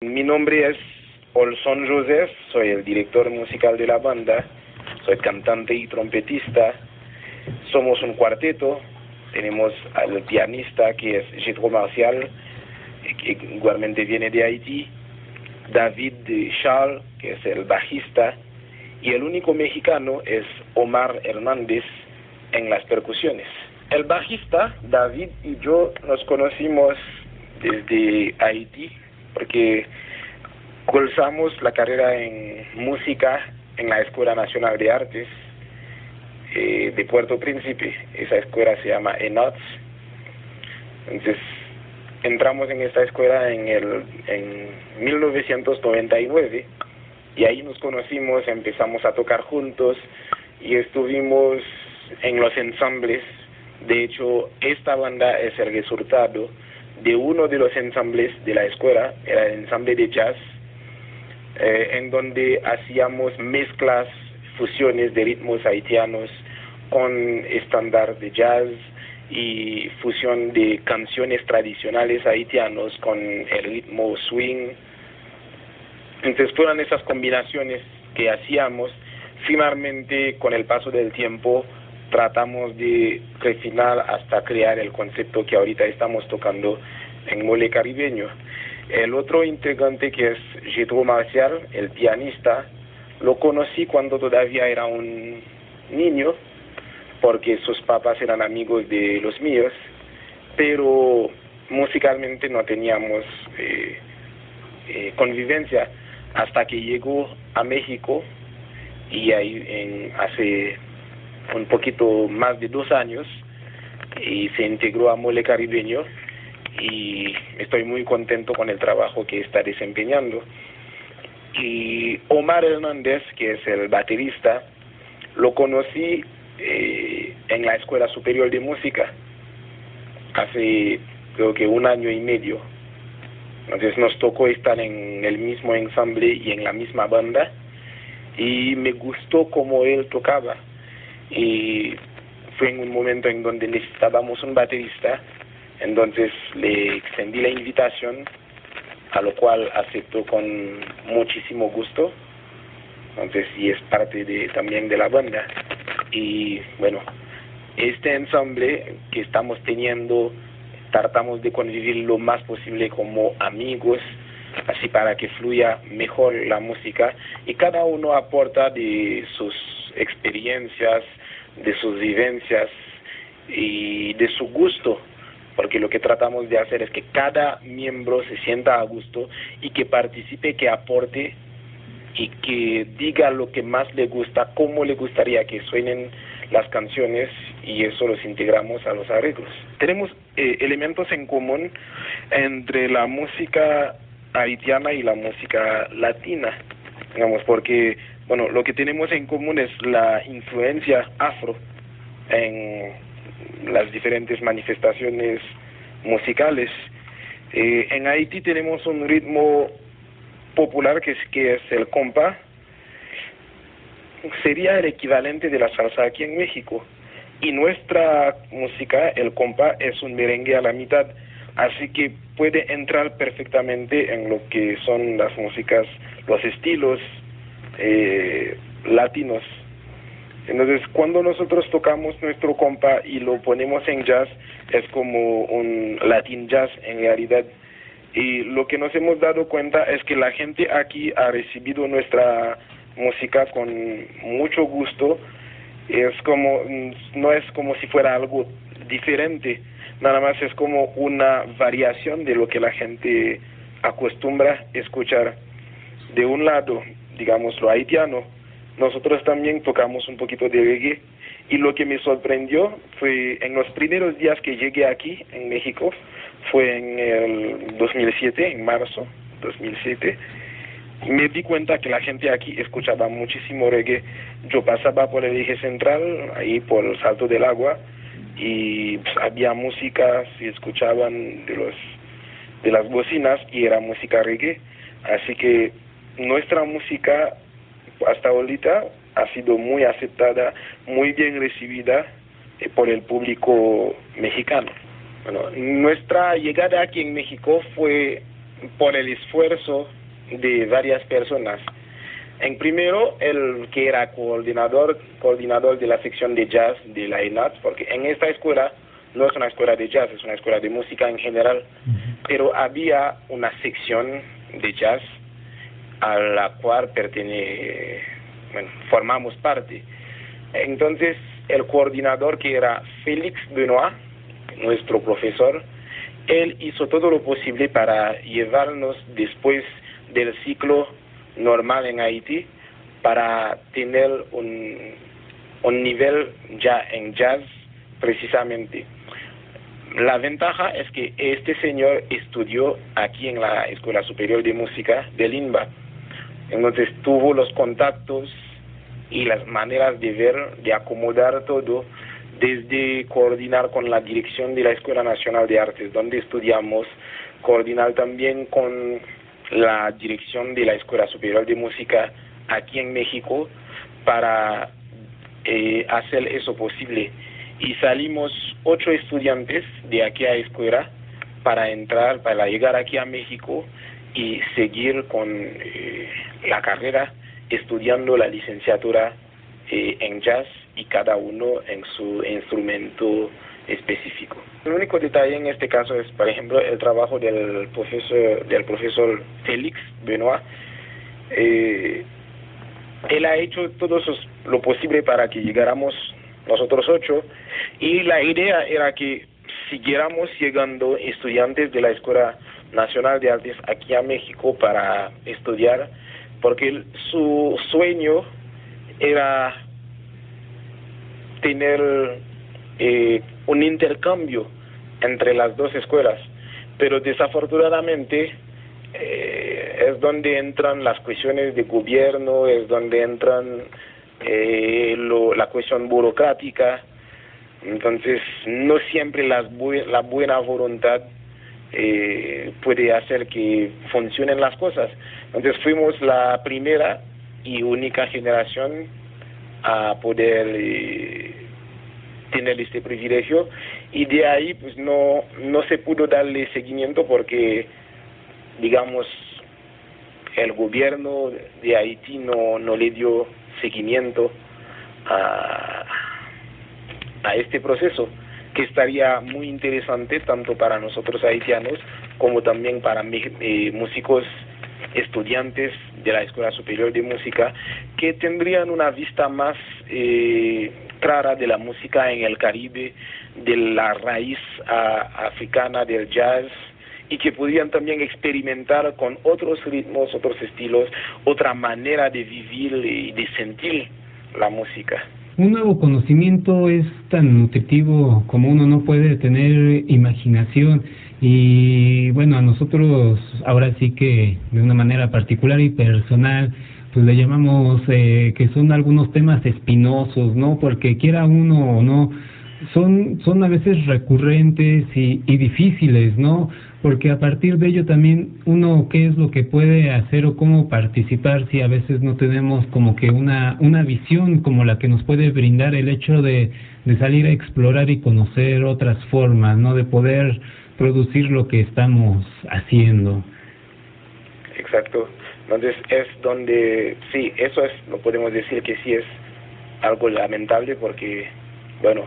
Mi nombre es Olson Joseph, soy el director musical de la banda, soy cantante y trompetista. Somos un cuarteto, tenemos al pianista que es Jethro Marcial, que igualmente viene de Haití, David Charles, que es el bajista, y el único mexicano es Omar Hernández en las percusiones. El bajista, David, y yo nos conocimos desde Haití, porque cursamos la carrera en música en la Escuela Nacional de Artes de Puerto Príncipe. Esa escuela se llama ENOTS. Entonces entramos en esta escuela en 1999 y ahí nos conocimos, empezamos a tocar juntos y estuvimos en los ensambles. De hecho, esta banda es el resultado de uno de los ensambles de la escuela, era el ensamble de jazz, en donde hacíamos mezclas, fusiones de ritmos haitianos con estándar de jazz y fusión de canciones tradicionales haitianos con el ritmo swing. Entonces fueron esas combinaciones que hacíamos. Finalmente, con el paso del tiempo, tratamos de refinar hasta crear el concepto que ahorita estamos tocando en Mole Caribeño. El otro integrante, que es Jethro Marcial, el pianista, lo conocí cuando todavía era un niño, porque sus papás eran amigos de los míos, pero musicalmente no teníamos convivencia hasta que llegó a México, y ahí hace un poquito más de 2 años, y se integró a Mole Caribeño, y estoy muy contento con el trabajo que está desempeñando. Y Omar Hernández, que es el baterista, lo conocí en la Escuela Superior de Música hace creo que 1 año y medio. Entonces nos tocó estar en el mismo ensamble y en la misma banda, y me gustó cómo él tocaba, y fue en un momento en donde necesitábamos un baterista. Entonces le extendí la invitación, a lo cual aceptó con muchísimo gusto. Entonces, y es parte también de la banda. Y bueno, este ensamble que estamos teniendo, tratamos de convivir lo más posible como amigos, así para que fluya mejor la música, y cada uno aporta de sus experiencias, de sus vivencias y de su gusto, porque lo que tratamos de hacer es que cada miembro se sienta a gusto y que participe, que aporte y que diga lo que más le gusta, cómo le gustaría que suenen las canciones, y eso los integramos a los arreglos. Tenemos elementos en común entre la música haitiana y la música latina, digamos, porque bueno, lo que tenemos en común es la influencia afro en las diferentes manifestaciones musicales. En Haití tenemos un ritmo popular que es el compa. Sería el equivalente de la salsa aquí en México, y nuestra música, el compa, es un merengue a la mitad, así que puede entrar perfectamente en lo que son las músicas, los estilos latinos. Entonces, cuando nosotros tocamos nuestro compa y lo ponemos en jazz, es como un Latin jazz en realidad. Y lo que nos hemos dado cuenta es que la gente aquí ha recibido nuestra música con mucho gusto. Es como, no es como si fuera algo diferente, nada más es como una variación de lo que la gente acostumbra escuchar. De un lado, digamos, lo haitiano, nosotros también tocamos un poquito de reggae, y lo que me sorprendió fue en los primeros días que llegué aquí en México, fue en el 2007, en marzo 2007, me di cuenta que la gente aquí escuchaba muchísimo reggae. Yo pasaba por el eje central, ahí por el Salto del Agua, y pues, había música, se escuchaban de las bocinas, y era música reggae. Así que nuestra música hasta ahorita ha sido muy aceptada, muy bien recibida por el público mexicano. Bueno, nuestra llegada aquí en México fue por el esfuerzo de varias personas. En primero, el que era coordinador de la sección de jazz de la ENAT, porque en esta escuela no es una escuela de jazz, es una escuela de música en general, pero había una sección de jazz a la cual formamos parte. Entonces, el coordinador, que era Félix Benoit, nuestro profesor, él hizo todo lo posible para llevarnos después del ciclo normal en Haití para tener un nivel ya en jazz precisamente. La ventaja es que este señor estudió aquí en la Escuela Superior de Música de Limba, entonces tuvo los contactos y las maneras de ver, de acomodar todo, desde coordinar con la dirección de la Escuela Nacional de Artes, donde estudiamos, coordinar también con la dirección de la Escuela Superior de Música aquí en México para hacer eso posible. Y salimos 8 estudiantes de aquí a escuela para llegar aquí a México y seguir con la carrera, estudiando la licenciatura en jazz y cada uno en su instrumento específico. El único detalle en este caso es, por ejemplo, el trabajo del profesor Félix Benoit. Él ha hecho todo lo posible para que llegáramos nosotros 8, y la idea era que siguiéramos llegando estudiantes de la Escuela Nacional de Artes aquí a México para estudiar, porque su sueño era tener un intercambio entre las dos escuelas, pero desafortunadamente es donde entran las cuestiones de gobierno, es donde entran la cuestión burocrática. Entonces no siempre la buena voluntad puede hacer que funcionen las cosas. Entonces fuimos la primera y única generación a poder tener este privilegio, y de ahí pues no se pudo darle seguimiento porque, digamos, el gobierno de Haití no le dio seguimiento a este proceso, que estaría muy interesante tanto para nosotros haitianos como también para músicos estudiantes de la Escuela Superior de Música, que tendrían una vista más clara de la música en el Caribe, de la raíz africana del jazz, y que podían también experimentar con otros ritmos, otros estilos, otra manera de vivir y de sentir la música. Un nuevo conocimiento es tan nutritivo como uno no puede tener imaginación, y bueno, a nosotros ahora sí que de una manera particular y personal pues le llamamos que son algunos temas espinosos, ¿no? Porque quiera uno o no, son a veces recurrentes y difíciles, ¿no? Porque a partir de ello también uno qué es lo que puede hacer o cómo participar si a veces no tenemos como que una visión como la que nos puede brindar el hecho de salir a explorar y conocer otras formas, ¿no? De poder producir lo que estamos haciendo. Exacto. Entonces es donde, sí, eso es, lo podemos decir que sí es algo lamentable porque, bueno,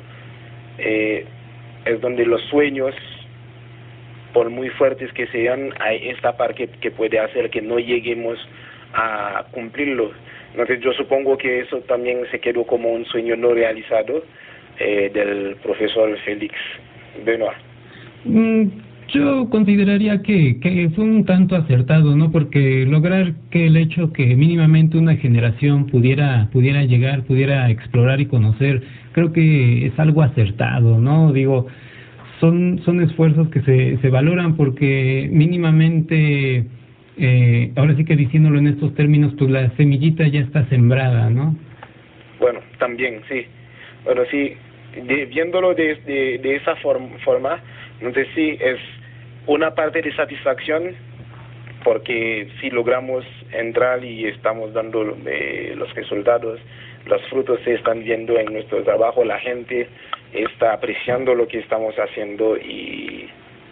es donde los sueños, por muy fuertes que sean, hay esta parte que puede hacer que no lleguemos a cumplirlo. Entonces yo supongo que eso también se quedó como un sueño no realizado del profesor Félix Benoit. Yo consideraría que fue un tanto acertado, ¿no? Porque lograr que el hecho que mínimamente una generación pudiera llegar, pudiera explorar y conocer, creo que es algo acertado, ¿no? Digo, son esfuerzos que se valoran porque mínimamente, ahora sí que diciéndolo en estos términos, pues la semillita ya está sembrada, ¿no? Bueno, también, sí. Bueno, sí, viéndolo de esa forma, entonces sí, es una parte de satisfacción porque si logramos entrar y estamos dando los resultados, los frutos se están viendo en nuestro trabajo, la gente está apreciando lo que estamos haciendo y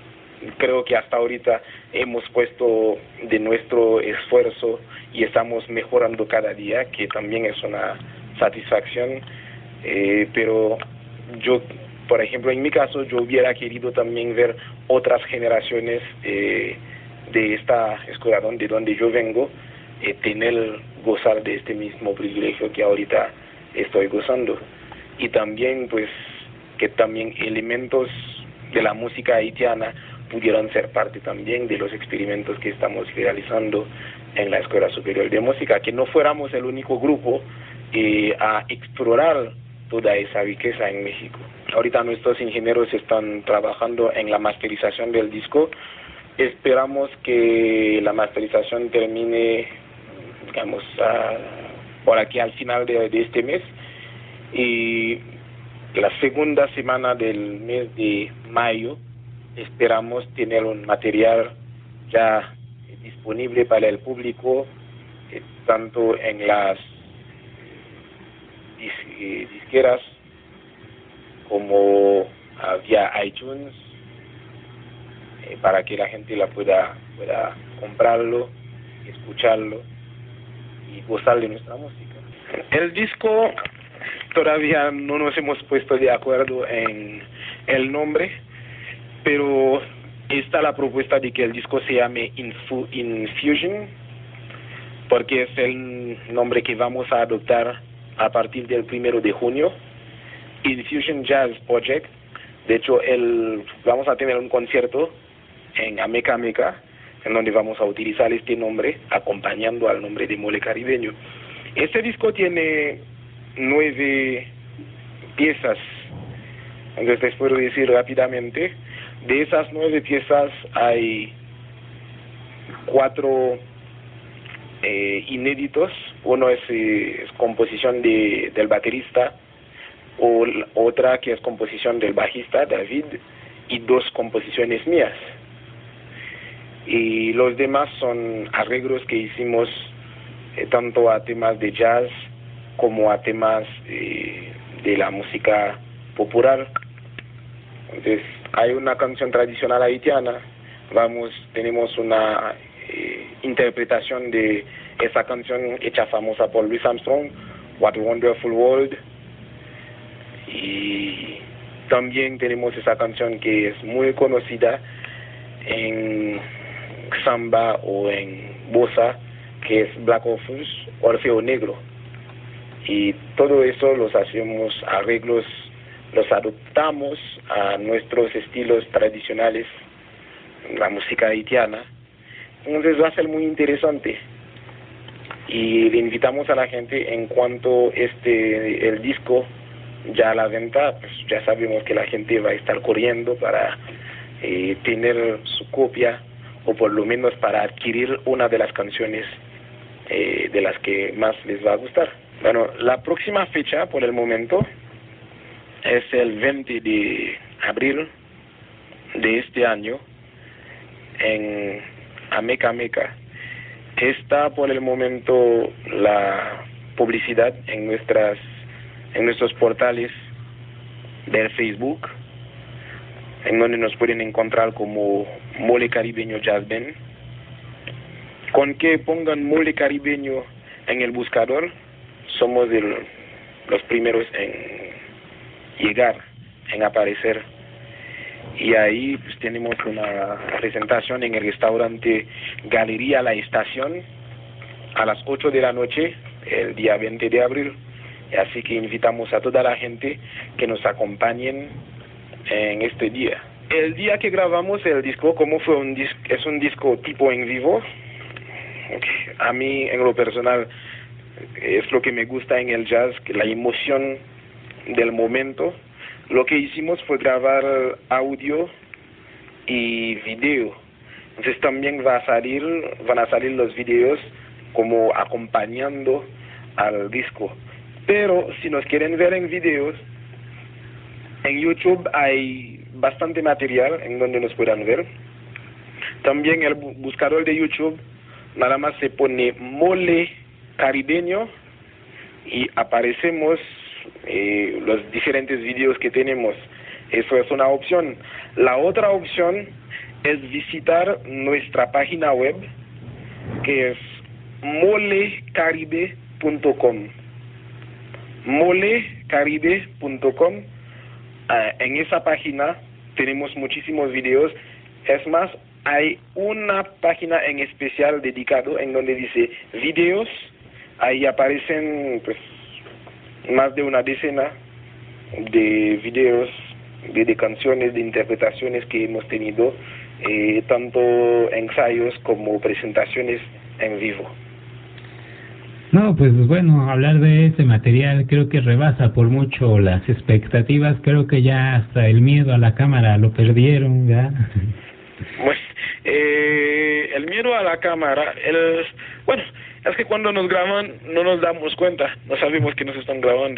creo que hasta ahorita hemos puesto de nuestro esfuerzo y estamos mejorando cada día, que también es una satisfacción, pero yo, por ejemplo, en mi caso, yo hubiera querido también ver otras generaciones de esta escuela de donde yo vengo, gozar de este mismo privilegio que ahorita estoy gozando. Y también, pues, que también elementos de la música haitiana pudieran ser parte también de los experimentos que estamos realizando en la Escuela Superior de Música, que no fuéramos el único grupo a explorar toda esa riqueza en México. Ahorita nuestros ingenieros están trabajando en la masterización del disco. Esperamos que la masterización termine, digamos, por aquí al final de este mes, y la segunda semana del mes de mayo esperamos tener un material ya disponible para el público, tanto en las disqueras como vía iTunes, para que la gente pueda comprarlo, escucharlo y gozar de nuestra música. El disco todavía no nos hemos puesto de acuerdo en el nombre, pero está la propuesta de que el disco se llame Infusion, porque es el nombre que vamos a adoptar a partir del 1 de junio. Infusion Jazz Project. De hecho, vamos a tener un concierto en Ameca Meca, en donde vamos a utilizar este nombre, acompañando al nombre de Mole Caribeño. Este disco tiene 9 piezas, entonces les puedo decir rápidamente. De esas 9 piezas hay 4 inéditos. Uno es composición del baterista, otra que es composición del bajista David, y 2 composiciones mías. Y los demás son arreglos que hicimos tanto a temas de jazz como a temas de la música popular. Entonces, hay una canción tradicional haitiana, tenemos una interpretación de esa canción hecha famosa por Louis Armstrong, What a Wonderful World, y también tenemos esa canción que es muy conocida en samba o en bossa, que es Black Orpheus, Orfeo Negro. Y todo eso los hacemos arreglos, los adoptamos a nuestros estilos tradicionales, la música haitiana. Entonces va a ser muy interesante. Y le invitamos a la gente, en cuanto el disco ya a la venta, pues ya sabemos que la gente va a estar corriendo para tener su copia, o por lo menos para adquirir una de las canciones de las que más les va a gustar. Bueno, la próxima fecha por el momento es el 20 de abril de este año en Ameca Meca. Está por el momento la publicidad en nuestros portales del Facebook, en donde nos pueden encontrar como Mole Caribeño Jazz Band. Con que pongan Mole Caribeño en el buscador, somos los primeros en llegar, en aparecer. Y ahí pues tenemos una presentación en el restaurante Galería La Estación a las 8 de la noche, el día 20 de abril. Así que invitamos a toda la gente que nos acompañen en este día. El día que grabamos el disco, como es un disco tipo en vivo, a mí en lo personal es lo que me gusta en el jazz, que la emoción del momento. Lo que hicimos fue grabar audio y video. Entonces también van a salir los videos como acompañando al disco. Pero si nos quieren ver en videos, en YouTube hay bastante material en donde nos puedan ver. También el buscador de YouTube, nada más se pone Mole Caribeño y aparecemos los diferentes videos que tenemos. Eso es una opción. La otra opción es visitar nuestra página web, que es molecaribe.com. molecaribe.com. En esa página tenemos muchísimos videos. Es más, hay una página en especial dedicado en donde dice videos. Ahí aparecen pues más de una decena de videos de canciones, de interpretaciones que hemos tenido, tanto ensayos como presentaciones en vivo. No, pues bueno, hablar de ese material creo que rebasa por mucho las expectativas. Creo que ya hasta el miedo a la cámara lo perdieron, ¿ya? Pues, el miedo a la cámara, bueno, es que cuando nos graban no nos damos cuenta, no sabemos que nos están grabando.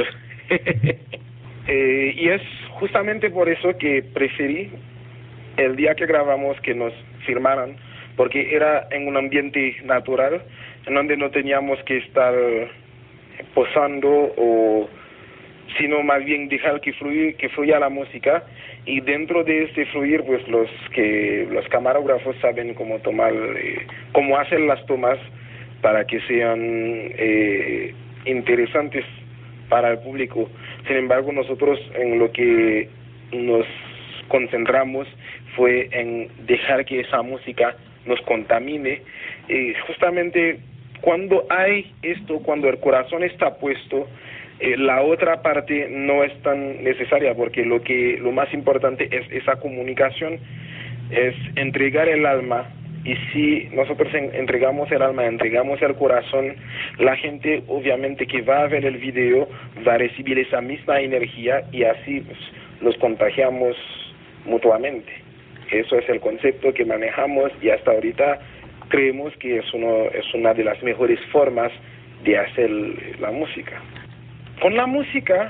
Y es justamente por eso que preferí el día que grabamos que nos filmaran, porque era en un ambiente natural, en donde no teníamos que estar posando, sino más bien dejar que fluya la música, y dentro de este fluir, pues los camarógrafos saben cómo tomar, cómo hacer las tomas para que sean interesantes para el público. Sin embargo, nosotros en lo que nos concentramos fue en dejar que esa música nos contamine. Justamente cuando hay esto, cuando el corazón está puesto, la otra parte no es tan necesaria, porque lo más importante es esa comunicación, es entregar el alma. Y si nosotros entregamos el alma, entregamos el corazón, la gente obviamente que va a ver el video va a recibir esa misma energía, y así pues, los contagiamos mutuamente. Eso es el concepto que manejamos, y hasta ahorita creemos que es una de las mejores formas de hacer la música. Con la música,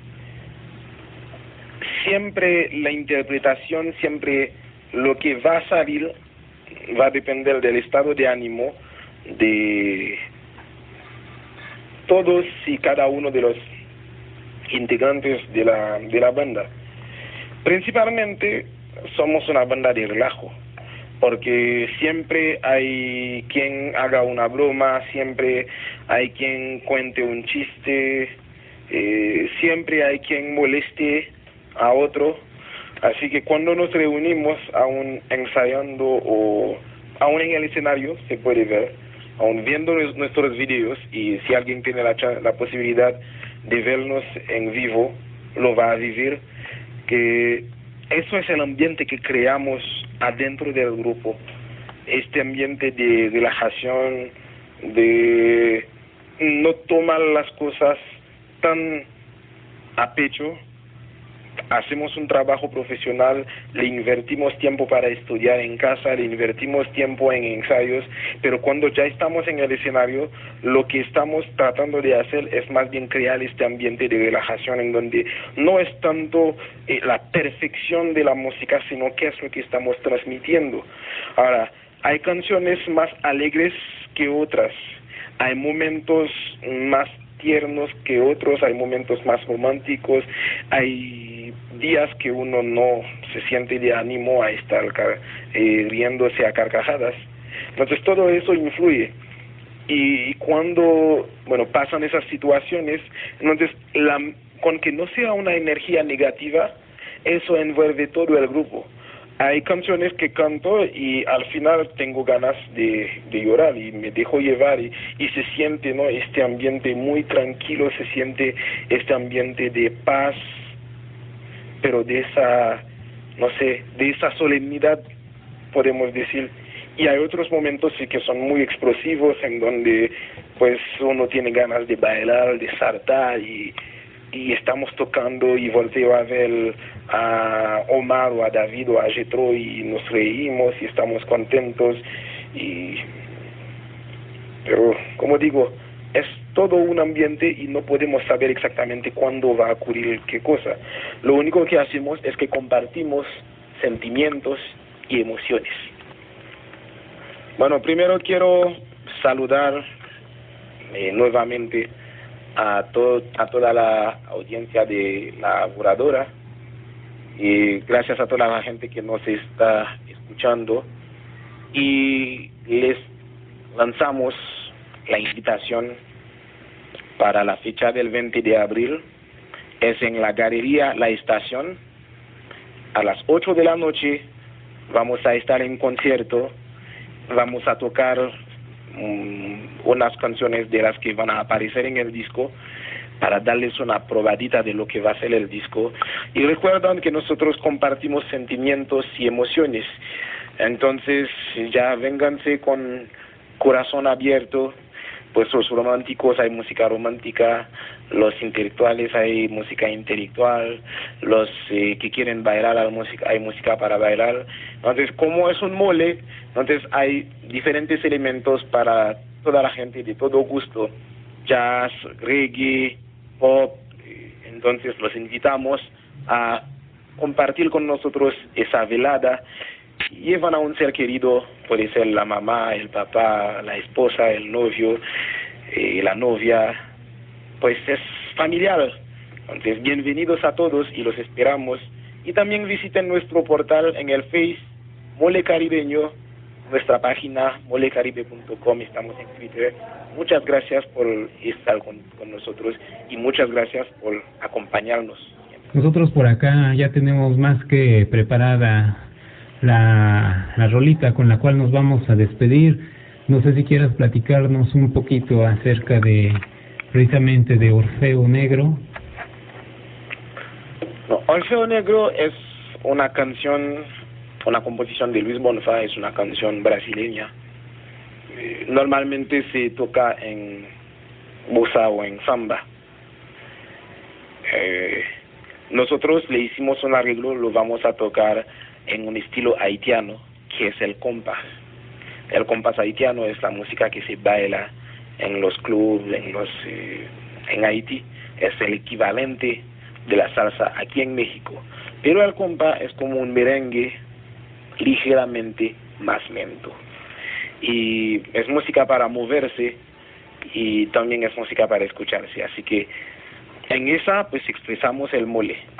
siempre la interpretación, siempre lo que va a salir va a depender del estado de ánimo de todos y cada uno de los integrantes de la banda. Principalmente somos una banda de relajo, porque siempre hay quien haga una broma, siempre hay quien cuente un chiste, siempre hay quien moleste a otro. Así que cuando nos reunimos, aún ensayando o aún en el escenario, se puede ver, aún viendo nuestros videos, y si alguien tiene la posibilidad de vernos en vivo, lo va a vivir, que eso es el ambiente que creamos adentro del grupo, este ambiente de relajación, de no tomar las cosas tan a pecho. Hacemos un trabajo profesional, le invertimos tiempo para estudiar en casa, le invertimos tiempo en ensayos, pero cuando ya estamos en el escenario, lo que estamos tratando de hacer es más bien crear este ambiente de relajación, en donde no es tanto la perfección de la música, sino qué es lo que estamos transmitiendo. Ahora, hay canciones más alegres que otras, hay momentos más tiernos que otros, hay momentos más románticos, hay días que uno no se siente de ánimo a estar riéndose a carcajadas. Entonces todo eso influye, y cuando pasan esas situaciones, entonces con que no sea una energía negativa, eso envuelve todo el grupo. Hay canciones que canto y al final tengo ganas de llorar, y me dejo llevar, y se siente, ¿no?, este ambiente muy tranquilo, se siente este ambiente de paz, pero de esa, de esa solemnidad, podemos decir. Y hay otros momentos sí que son muy explosivos, en donde pues uno tiene ganas de bailar, de saltar, y estamos tocando y volteo a ver a Omar o a David o a Jethro y nos reímos y estamos contentos, pero como digo, es todo un ambiente y no podemos saber exactamente cuándo va a ocurrir qué cosa. Lo único que hacemos es que compartimos sentimientos y emociones. Bueno, primero quiero saludar nuevamente a toda la audiencia de La Voladora, y gracias a toda la gente que nos está escuchando. escuchando, y les lanzamos la invitación para la fecha del 20 de abril. Es en la Galería La Estación. A las 8 de la noche vamos a estar en concierto. Vamos a tocar unas canciones de las que van a aparecer en el disco para darles una probadita de lo que va a ser el disco. Y recuerdan que nosotros compartimos sentimientos y emociones. Entonces ya vénganse con corazón abierto. Pues los románticos hay música romántica, los intelectuales hay música intelectual, los que quieren bailar hay música para bailar. Entonces, como es un mole, entonces hay diferentes elementos para toda la gente de todo gusto, jazz, reggae, pop. Entonces los invitamos a compartir con nosotros esa velada. Llevan a un ser querido, puede ser la mamá, el papá, la esposa, el novio, la novia, pues es familiar. Entonces, bienvenidos a todos y los esperamos. Y también visiten nuestro portal en el Face, Mole Caribeño, nuestra página molecaribe.com, estamos en Twitter. Muchas gracias por estar con nosotros y muchas gracias por acompañarnos. Nosotros por acá ya tenemos más que preparada la rolita con la cual nos vamos a despedir. No sé si quieras platicarnos un poquito acerca de precisamente de Orfeo Negro. No, Orfeo Negro es una canción, una composición de Luis Bonfá, es una canción brasileña. Normalmente se toca en bossa o en samba. Nosotros le hicimos un arreglo, lo vamos a tocar en un estilo haitiano, que es el compás. El compás haitiano es la música que se baila en los clubes, en Haití. Es el equivalente de la salsa aquí en México. Pero el compás es como un merengue ligeramente más lento. Y es música para moverse y también es música para escucharse. Así que en esa pues expresamos el mole.